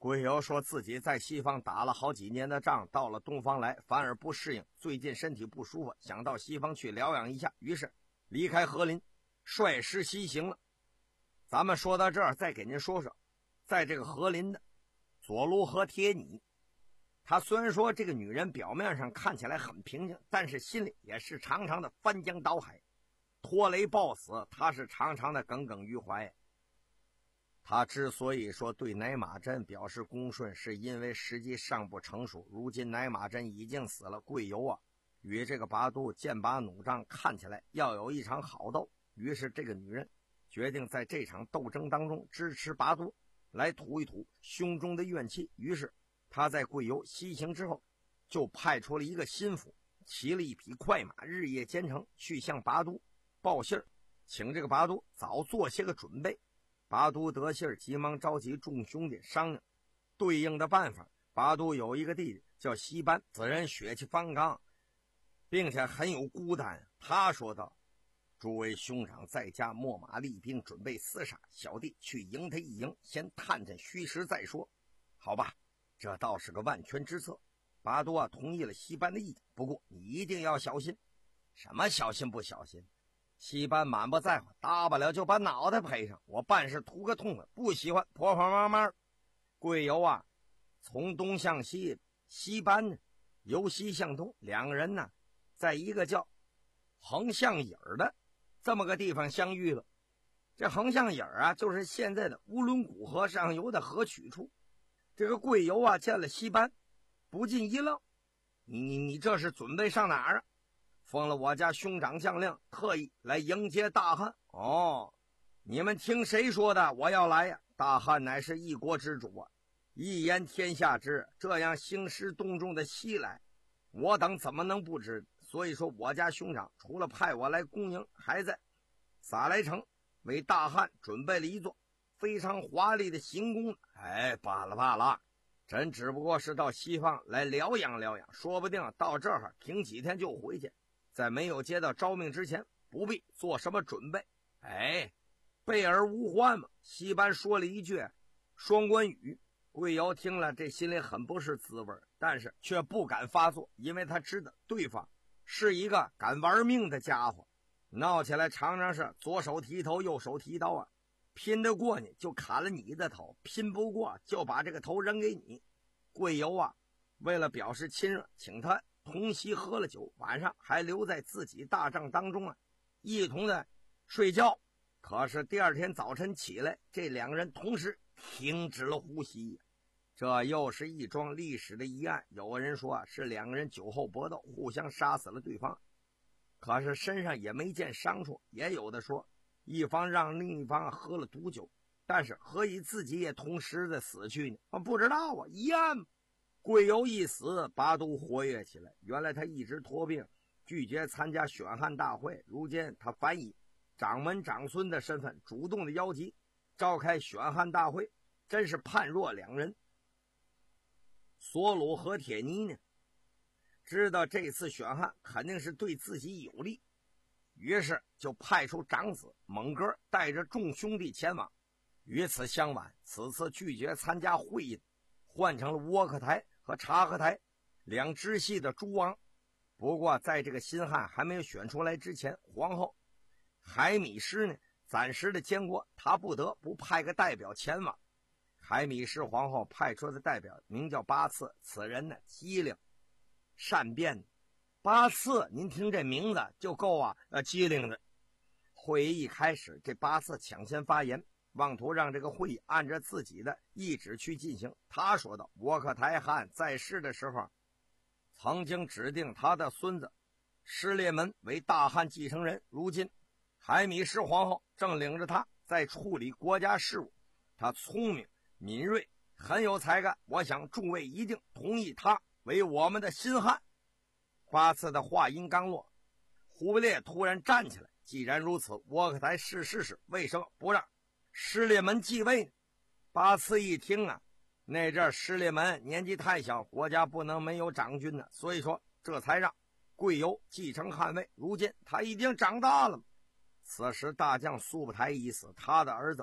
贵由说自己在西方打了好几年的仗，到了东方来反而不适应，最近身体不舒服，想到西方去疗养一下，于是离开和林，率师西行了。咱们说到这儿，再给您说说，在这个和林的佐卢和铁尼，她虽然说这个女人表面上看起来很平静，但是心里也是常常的翻江倒海，拖雷抱死，她是常常的耿耿于怀。他之所以说对乃马镇表示恭顺，是因为时机尚不成熟，如今乃马镇已经死了，贵由啊与这个拔都剑拔弩张，看起来要有一场好斗。于是这个女人决定在这场斗争当中支持拔都，来吐一吐胸中的怨气。于是他在贵由西行之后，就派出了一个心腹，骑了一匹快马，日夜兼程去向拔都报信儿，请这个拔都早做些个准备。拔都得信儿，急忙召集众兄弟商量对应的办法。拔都有一个弟弟叫西班，此人血气方刚，并且很有孤单。他说道：诸位兄长在家秣马厉兵，准备厮杀，小弟去迎他一迎，先探探虚实再说。好吧，这倒是个万全之策。拔都啊同意了西班的意见，不过你一定要小心。什么小心不小心？西班满不在乎，大不了就把脑袋赔上，我办事图个痛快，不喜欢婆婆妈妈。贵由啊从东向西，西班呢由西向东，两个人呢在一个叫横向影的这么个地方相遇了。这横向影啊就是现在的乌伦古河上游的河曲处。这个贵由啊见了西班，不禁一愣，你你你这是准备上哪儿啊？奉了我家兄长将令，特意来迎接大汉。哦，你们听谁说的我要来呀？大汉乃是一国之主啊，一言天下知，这样兴师动众的西来，我等怎么能不知？所以说我家兄长除了派我来恭迎，还在撒来城为大汉准备了一座非常华丽的行宫。哎，罢了罢了，朕只不过是到西方来疗养疗养，说不定到这儿停几天就回去，在没有接到诏命之前，不必做什么准备。哎，备而无患嘛。西班说了一句双关语，贵由听了，这心里很不是滋味，但是却不敢发作，因为他知道对方是一个敢玩命的家伙，闹起来常常是左手提头右手提刀啊，拼得过你就砍了你的头，拼不过就把这个头扔给你。贵由啊为了表示亲热，请他同席喝了酒，晚上还留在自己大帐当中啊，一同的睡觉。可是第二天早晨起来，这两个人同时停止了呼吸。这又是一桩历史的疑案。有人说啊，是两个人酒后搏斗，互相杀死了对方，可是身上也没见伤处。也有的说，一方让另一方喝了毒酒，但是何以自己也同时的死去呢？啊，不知道啊，疑案。贵由一死，拔都活跃起来。原来他一直托病，拒绝参加选汉大会，如今他反以长门长孙的身份主动的邀集召开选汉大会，真是判若两人。索鲁和铁尼呢，知道这次选汉肯定是对自己有利，于是就派出长子蒙哥带着众兄弟前往。与此相反，此次拒绝参加会议，换成了窝克台和察合台两支系的诸王。不过在这个新汉还没有选出来之前，皇后海米师呢暂时的监国，他不得不派个代表前往。海米师皇后派出的代表名叫八次，此人呢机灵善变。八次您听这名字就够啊呃机灵的。会议一开始，这八次抢先发言，妄图让这个会议按照自己的意志去进行。他说道，窝克台汗在世的时候曾经指定他的孙子失列门为大汉继承人，如今海米师皇后正领着他在处理国家事务，他聪明敏锐，很有才干，我想诸位一定同意他为我们的新汉。八次的话音刚落，忽必烈突然站起来，既然如此，窝克台逝世时为什么不让失列门继位呢？八次一听啊，那阵失列门年纪太小，国家不能没有长君呢，所以说这才让贵由继承汉位。如今他已经长大了，此时大将苏布台已死，他的儿子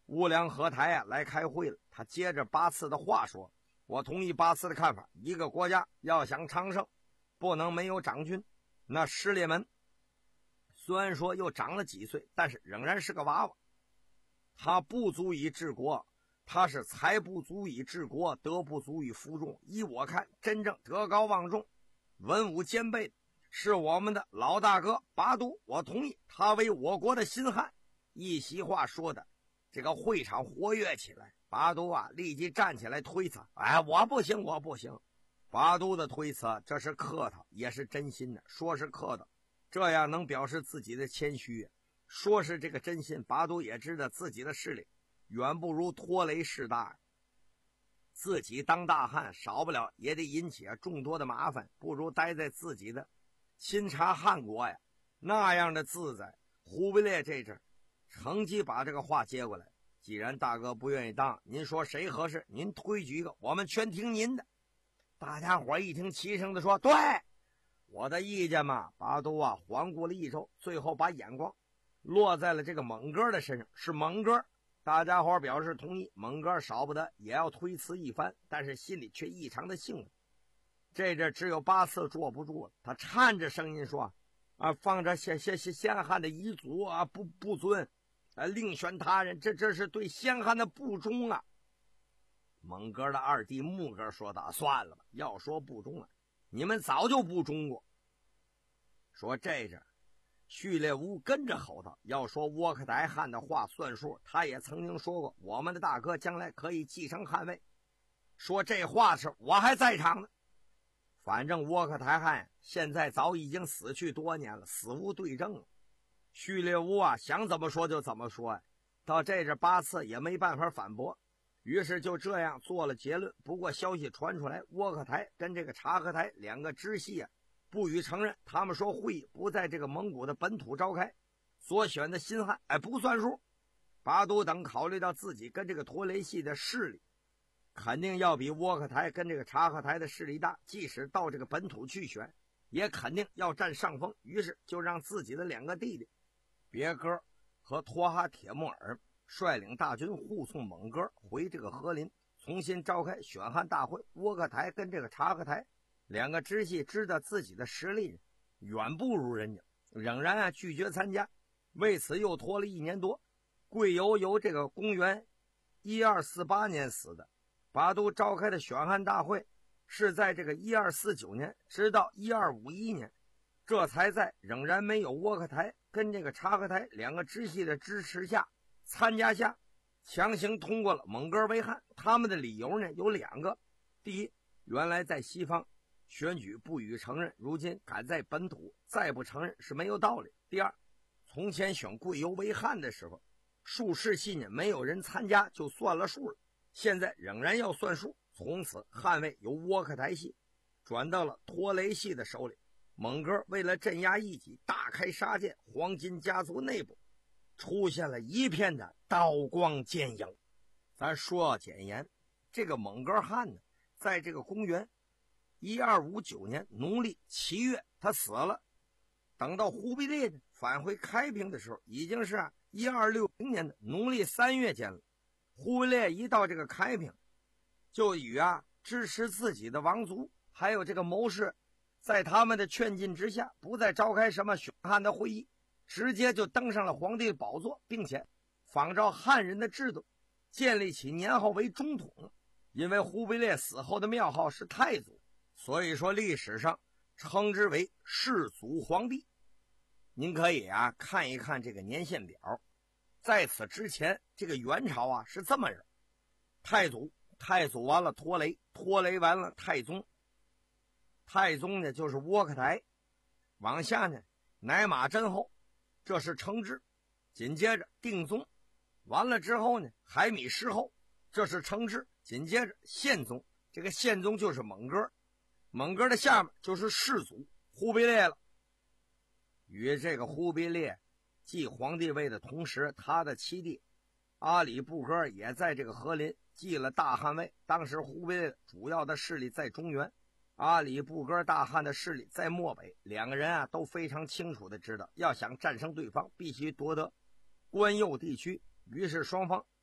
乌梁和台啊来开会了，他接着八次的话说：“我同意八次的看法，一个国家要想昌盛，不能没有长君。那失烈门虽然说又长了几岁，但是仍然是个娃娃，他不足以治国，他是才不足以治国，德不足以服众。依我看，真正德高望重、文武兼备的是我们的老大哥拔都，我同意他为我国的新汉。”一席话说的这个会场活跃起来，拔都啊立即站起来推辞：“哎，我不行，我不行。”拔都的推辞，这是客套，也是真心的。说是客套，这样能表示自己的谦虚；说是这个真心，拔都也知道自己的势力远不如拖雷势大，自己当大汉少不了也得引起啊众多的麻烦，不如待在自己的钦察汉国呀，那样的自在。忽必烈这阵乘机把这个话接过来：“既然大哥不愿意当，您说谁合适？您推举一个，我们全听您的。”大家伙一听，齐声的说：“对，我的意见嘛。”拔都啊环顾了一周，最后把眼光落在了这个蒙哥的身上，是蒙哥。大家伙表示同意，蒙哥少不得也要推辞一番，但是心里却异常的兴奋。这阵只有八次坐不住了，他颤着声音说：“啊，放着先先先先汉的遗族啊，不不尊。啊，另选他人，这这是对先汉的不忠啊！”蒙哥的二弟木哥说道：“算了吧，要说不忠啊，你们早就不忠过。”说这阵，序列兀跟着吼道：“要说窝克台汗的话算数，他也曾经说过，我们的大哥将来可以继承汉位。说这话时我还在场呢。反正窝克台汗现在早已经死去多年了，死无对证了。”序列兀啊，想怎么说就怎么说呀、啊，到这阵八次也没办法反驳，于是就这样做了结论。不过消息传出来，窝克台跟这个察合台两个支系啊，不予承认。他们说会议不在这个蒙古的本土召开，所选的新汉哎不算数。拔都等考虑到自己跟这个拖雷系的势力，肯定要比窝克台跟这个察合台的势力大，即使到这个本土去选，也肯定要占上风。于是就让自己的两个弟弟别哥和托哈铁木尔率领大军护送蒙哥回这个和林，重新召开选汉大会。窝克台跟这个察合台两个支系知道自己的实力远不如人家，仍然啊拒绝参加。为此又拖了一年多。贵由由这个公元一二四八年死的，拔都召开的选汉大会是在这个一二四九年，直到一二五一年，这才在仍然没有窝克台跟这个察合台两个支系的支持下、参加下，强行通过了蒙哥为汉。他们的理由呢有两个：第一，原来在西方选举不予承认，如今赶在本土再不承认是没有道理；第二，从前选贵由为汉的时候，术士系呢没有人参加就算了数了，现在仍然要算数。从此汉位由窝克台系转到了拖雷系的手里。蒙哥为了镇压异己，大开杀戒，黄金家族内部出现了一片的刀光剑影。咱说简言，这个蒙哥汗呢，在这个公元一二五九年农历七月他死了。等到忽必烈呢返回开平的时候，已经是一二六零年的农历三月间了。忽必烈一到这个开平，就与啊支持自己的王族还有这个谋士，在他们的劝进之下，不再召开什么选汉的会议，直接就登上了皇帝宝座，并且仿照汉人的制度，建立起年号为中统。因为忽必烈死后的庙号是太祖，所以说历史上称之为世祖皇帝。您可以啊看一看这个年限表，在此之前，这个元朝啊是这么着：太祖，太祖完了拖雷，拖雷完了太宗，太宗呢就是窝克台，往下呢乃马真后，这是承制，紧接着定宗，完了之后呢海米师后，这是承制，紧接着宪宗，这个宪宗就是蒙哥，蒙哥的下面就是世祖忽必烈了。与这个忽必烈继皇帝位的同时，他的七弟阿里不哥也在这个和林继了大汗位。当时忽必烈主要的势力在中原，阿里不哥大汗的势力在漠北。两个人啊都非常清楚的知道，要想战胜对方，必须夺得关右地区。于是双方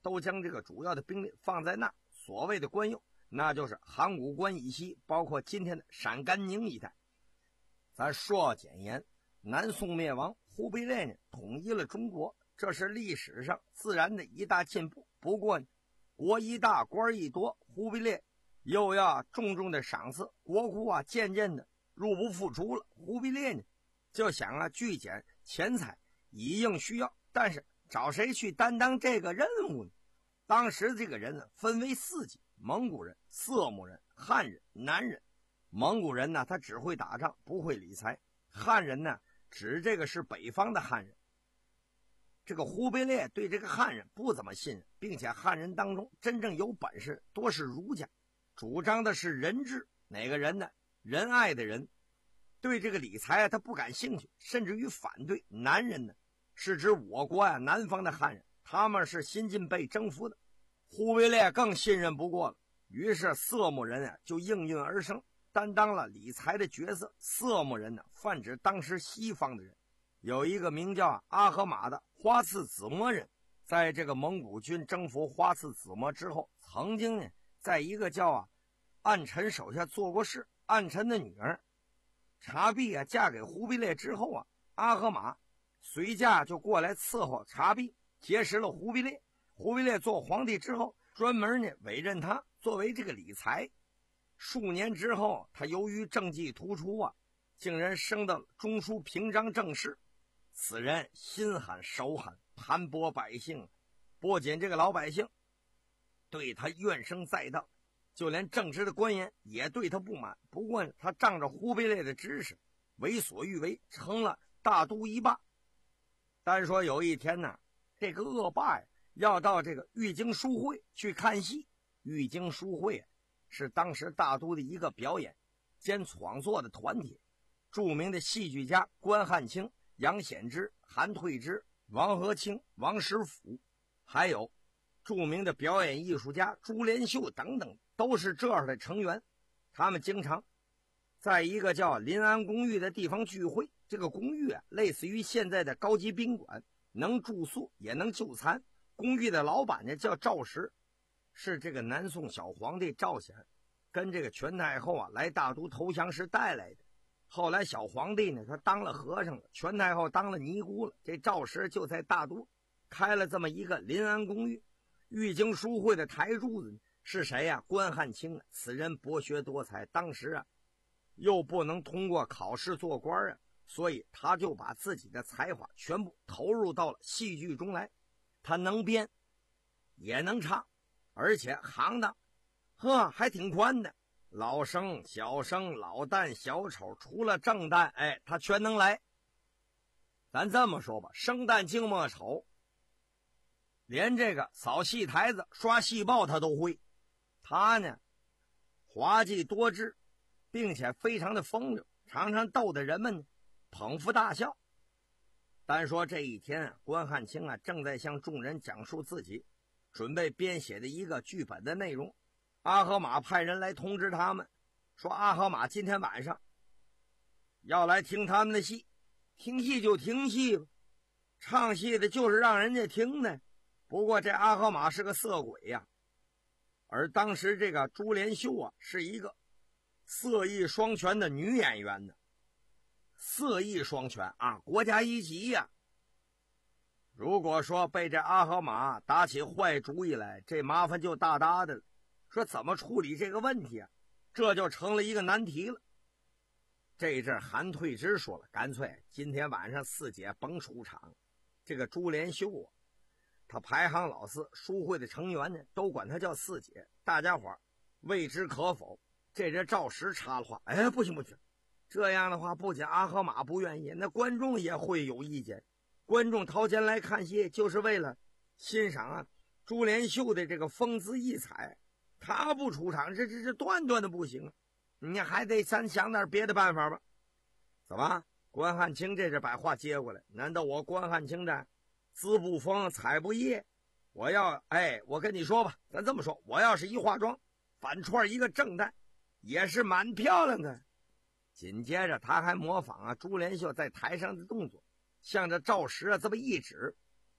都将这个主要的兵力放在那所谓的关右，那就是函谷关以西，包括今天的陕甘宁一带。咱说简言，南宋灭亡，忽必烈呢统一了中国，这是历史上自然的一大进步。不过呢，国一大，官一多，忽必烈又要重重的赏赐，国库啊渐渐的入不敷出了。忽必烈呢就想啊聚减钱财以应需要，但是找谁去担当这个任务呢？当时这个人呢分为四级：蒙古人、色目人、汉人、南人。蒙古人呢他只会打仗，不会理财；汉人呢指这个是北方的汉人。这个忽必烈对这个汉人不怎么信任，并且汉人当中真正有本事多是儒家，主张的是仁治。哪个人呢？仁爱的人。对这个理财啊他不感兴趣，甚至于反对。南人呢是指我国啊南方的汉人，他们是新近被征服的，忽必烈更信任不过了。于是色目人啊就应运而生，担当了理财的角色。色目人呢泛指当时西方的人，有一个名叫阿合马的花剌子模人，在这个蒙古军征服花剌子模之后，曾经呢在一个叫啊暗臣手下做过事。暗臣的女儿察必啊嫁给忽必烈之后啊，阿合马随驾就过来伺候察必，结识了忽必烈。忽必烈做皇帝之后，专门呢委任他作为这个理财。数年之后，他由于政绩突出啊，竟然升到中书平章政事。此人心狠手狠，盘剥百姓，不仅这个老百姓对他怨声载道，就连正直的官员也对他不满。不过他仗着忽必烈的支持，为所欲为，成了大都一霸。单说有一天呢，这个恶霸呀要到这个玉京书会去看戏。玉京书会啊是当时大都的一个表演兼创作的团体，著名的戏剧家关汉卿、杨显之、韩退之、王和清、王实甫，还有著名的表演艺术家朱连秀等等，都是这样的成员。他们经常在一个叫临安公寓的地方聚会。这个公寓啊类似于现在的高级宾馆，能住宿也能就餐。公寓的老板呢叫赵石，是这个南宋小皇帝赵显跟这个全太后啊来大都投降时带来的。后来小皇帝呢他当了和尚了，全太后当了尼姑了，这赵石就在大都开了这么一个临安公寓。玉京书会的台柱子是谁呀、啊？关汉卿啊。此人博学多才，当时啊又不能通过考试做官啊，所以他就把自己的才华全部投入到了戏剧中来。他能编也能唱，而且行当呵还挺宽的，老生小生老旦小丑，除了正旦哎他全能来。咱这么说吧，生旦净末丑，连这个扫戏台子刷戏报他都会。他呢滑稽多智，并且非常的风流，常常逗得人们捧腹大笑。单说这一天啊，关汉卿啊正在向众人讲述自己准备编写的一个剧本的内容。阿合马派人来通知他们，说阿合马今天晚上要来听他们的戏。听戏就听戏吧，唱戏的就是让人家听的。不过这阿合马是个色鬼呀、啊，而当时这个朱连秀啊是一个色艺双全的女演员呢。色艺双全啊，国家一级呀、啊。如果说被这阿合马打起坏主意来，这麻烦就大大的了。说怎么处理这个问题啊？这就成了一个难题了。这一阵韩退之说了，干脆今天晚上四姐甭出场。这个朱连秀啊，他排行老四，书会的成员呢都管他叫四姐，大家伙未知可否。这人赵石插了话，哎，不行不行，这样的话不仅阿合马不愿意，那观众也会有意见。观众掏钱来看戏，就是为了欣赏啊朱连秀的这个风姿异彩，他不出场，这这这断断的不行啊！你还得咱想点别的办法吧？怎么？关汉卿这是把话接过来，难道我关汉卿的姿不丰采不业？我要哎，我跟你说吧，咱这么说，我要是一化妆反串一个正旦，也是蛮漂亮的。紧接着他还模仿啊朱连秀在台上的动作，向着赵石啊这么一指，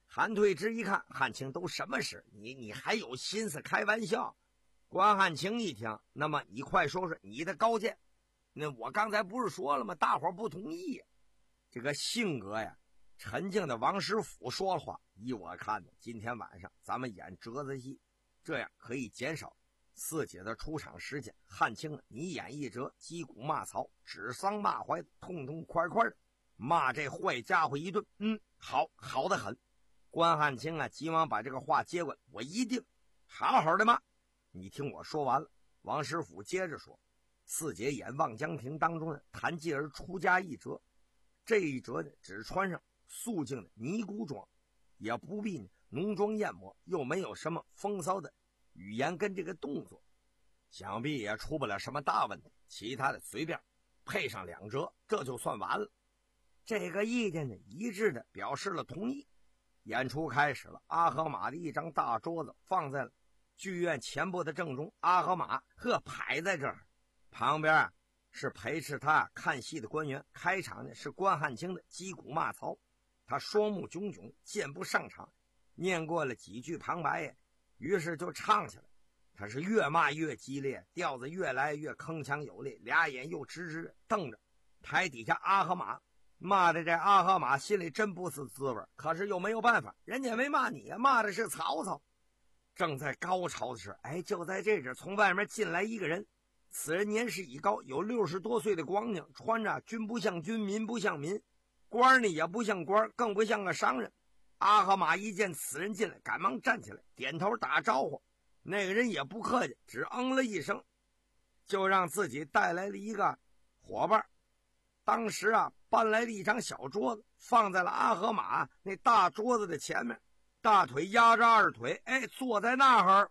韩退之一看，汉卿都什么事，你你还有心思开玩笑？关汉卿一听，那么你快说说你的高见。那我刚才不是说了吗？大伙不同意。这个性格呀沉静的王师傅说了话，依我看呢，今天晚上咱们演折子戏，这样可以减少四姐的出场时间。汉卿你演一折，击鼓骂曹，指桑骂槐，痛痛快快的骂这坏家伙一顿。嗯，好，好得很。关汉卿啊，急忙把这个话接过来，我一定好好的骂。你听我说完了。王师傅接着说，四姐演《望江亭》当中的谭继儿出家一折，这一折呢，只穿上素净的尼姑装，也不必呢浓妆艳抹，又没有什么风骚的语言跟这个动作，想必也出不了什么大问题。其他的随便配上两折，这就算完了。这个意见呢，一致的表示了同意。演出开始了，阿合马的一张大桌子放在了剧院前部的正中，阿合马呵排在这儿，旁边啊是陪侍他看戏的官员。开场呢是关汉卿的击鼓骂曹，他双目炯炯，箭步上场，念过了几句旁白呀，于是就唱起来。他是越骂越激烈，调子越来越铿锵有力，俩眼又直直瞪着台底下阿合马，骂的这阿合马心里真不是滋味，可是又没有办法，人家没骂你啊，骂的是曹操。正在高潮的时候，哎，就在这阵从外面进来一个人，此人年事已高，有六十多岁的光景，穿着君不像君，民不像民，官呢也不像官，更不像个商人。阿合马一见此人进来，赶忙站起来点头打招呼，那个人也不客气，只嗯了一声，就让自己带来了一个伙伴。当时啊搬来了一张小桌子，放在了阿合马那大桌子的前面，大腿压着二腿，哎，坐在那儿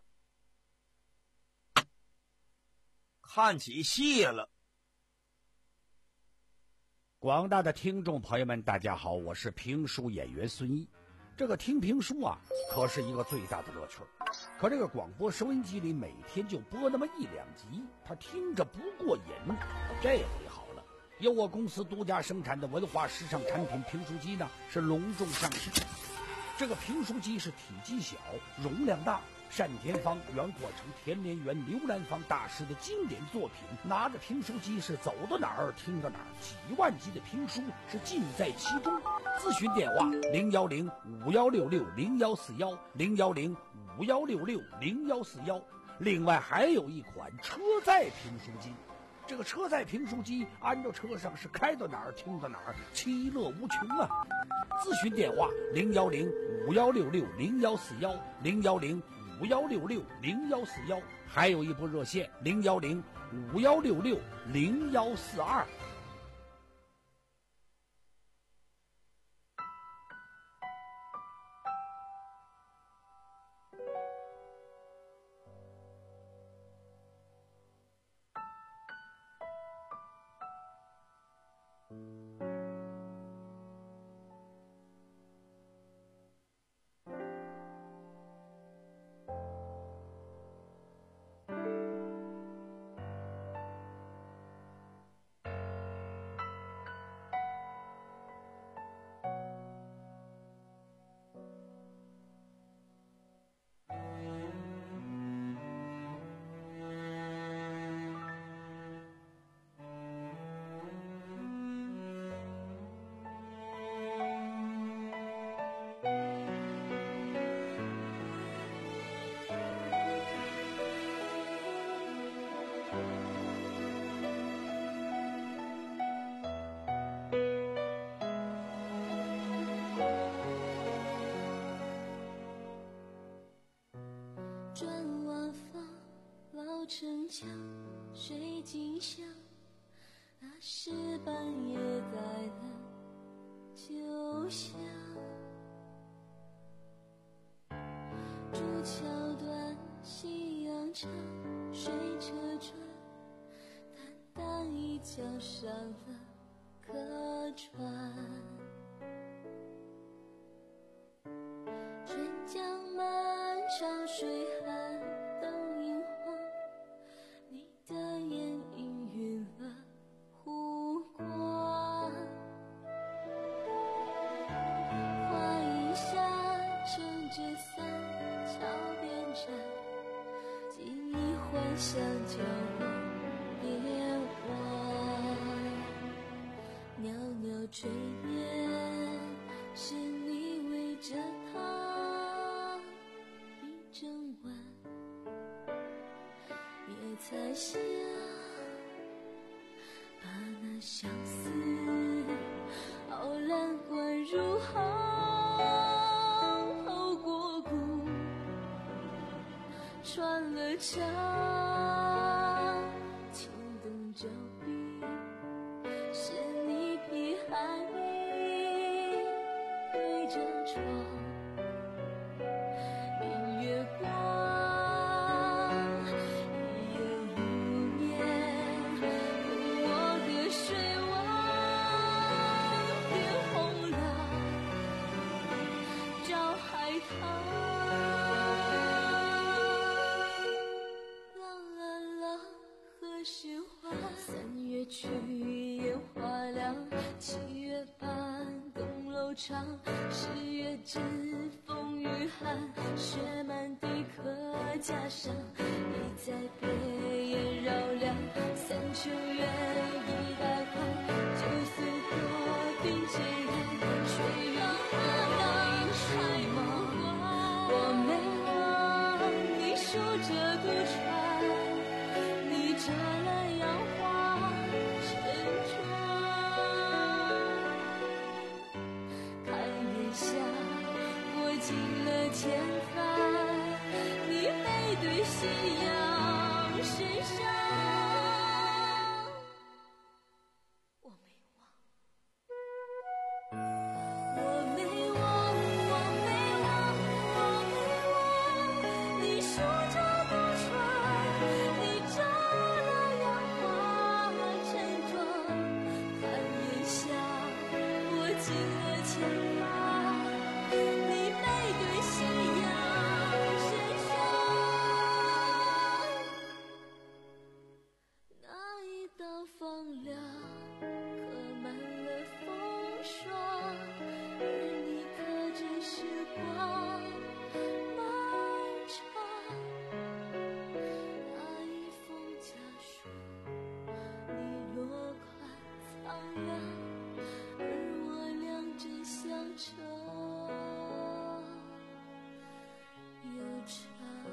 看起戏了。 广大的听众朋友们大家好，我是评书演员孙一。这个听评书啊可是一个最大的乐趣，可这个广播收音机里每天就播那么一两集，他听着不过瘾。这回好了，由我公司独家生产的文化时尚产品评书机呢是隆重上市。这个评书机是体积小，容量大，单田芳、袁阔成、田连元、刘兰芳大师的经典作品，拿着评书机是走到哪儿听到哪儿，几万集的评书是尽在其中。咨询电话零幺零五幺六六零幺四幺零幺零五幺六六零幺四幺。另外还有一款车载评书机，这个车载评书机安到车上是开到哪儿听到哪儿，其乐无穷啊！咨询电话零幺零五幺六六零幺四幺零幺零五幺六六零幺四幺，还有一部热线零幺零五幺六六零幺四二。 转瓦坊老城墙，水晶香，那是半夜在的酒香。竹桥断，夕阳长，水车转，淡淡一桥上了客船。春江漫长水寒灯影晃，你的眼氤氲了湖光。花衣衫想叫我别忘，袅袅炊烟是你围着它一整晚，也才想把那相思傲然灌入喉，透过骨穿了墙，牵动脚臂是你皮海里对着窗，明月光一夜无眠，我的水汪变红了，照海棠。时花，三月去烟花亮，七月半东楼长，十月知风雨寒，雪满地壳架上，你在北雁绕梁，三秋月一大块，九岁过并肩人，水月当海梦，我没忘你数着渡船，扎了杨花沉妆，看月下过尽了千帆，你背对夕阳身上，我没忘，我没忘，我没忘，我没忘，你数着渡船，你扎进了千帆，你背对夕阳身上，那一道放亮刻满了风霜，而你可知时光漫长，那一封家书你落款苍凉，相车又长。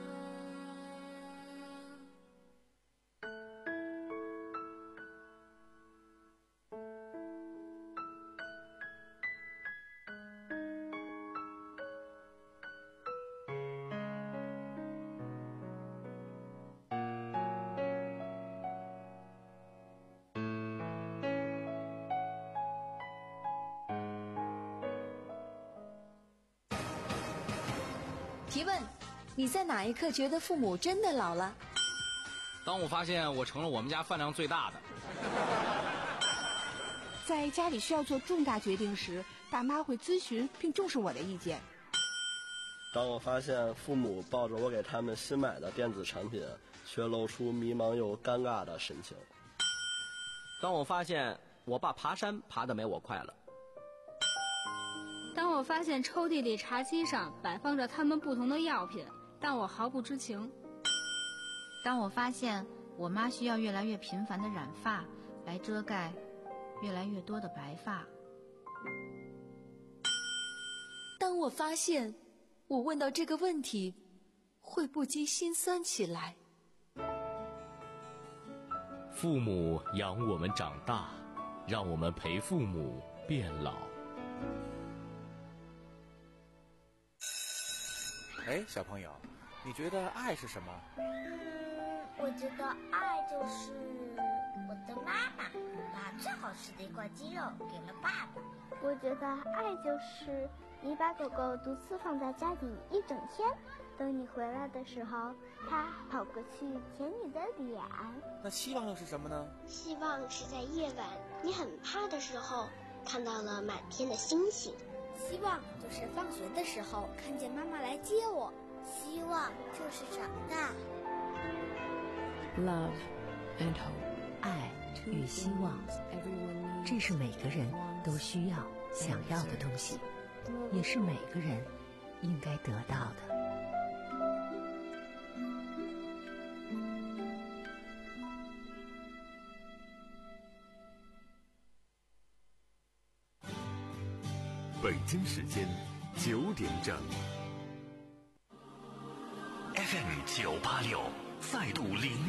提问：你在哪一刻觉得父母真的老了？ 当我发现我成了我们家饭量最大的。 在家里需要做重大决定时，爸妈会咨询并重视我的意见。 当我发现父母抱着我给他们新买的电子产品，却露出迷茫又尴尬的神情。 当我发现我爸爬山爬得没我快了。 当我发现抽屉里茶几上摆放着他们不同的药品，但我毫不知情。 当我发现我妈需要越来越频繁的染发来遮盖越来越多的白发。 当我发现我问到这个问题会不禁心酸起来。 父母养我们长大，让我们陪父母变老。 哎，小朋友，你觉得爱是什么？ 嗯，我觉得爱就是我的妈妈把最好吃的一块鸡肉给了爸爸。 我觉得爱就是你把狗狗独自放在家里一整天，等你回来的时候，它跑过去舔你的脸。 那希望又是什么呢？ 希望是在夜晚你很怕的时候，看到了满天的星星。 希望就是放学的时候看见妈妈来接我。 希望就是长大。 Love and hope， 爱与希望，这是每个人都需要、想要的东西，也是每个人应该得到的。 京时间九点整。F M 九八六再度零。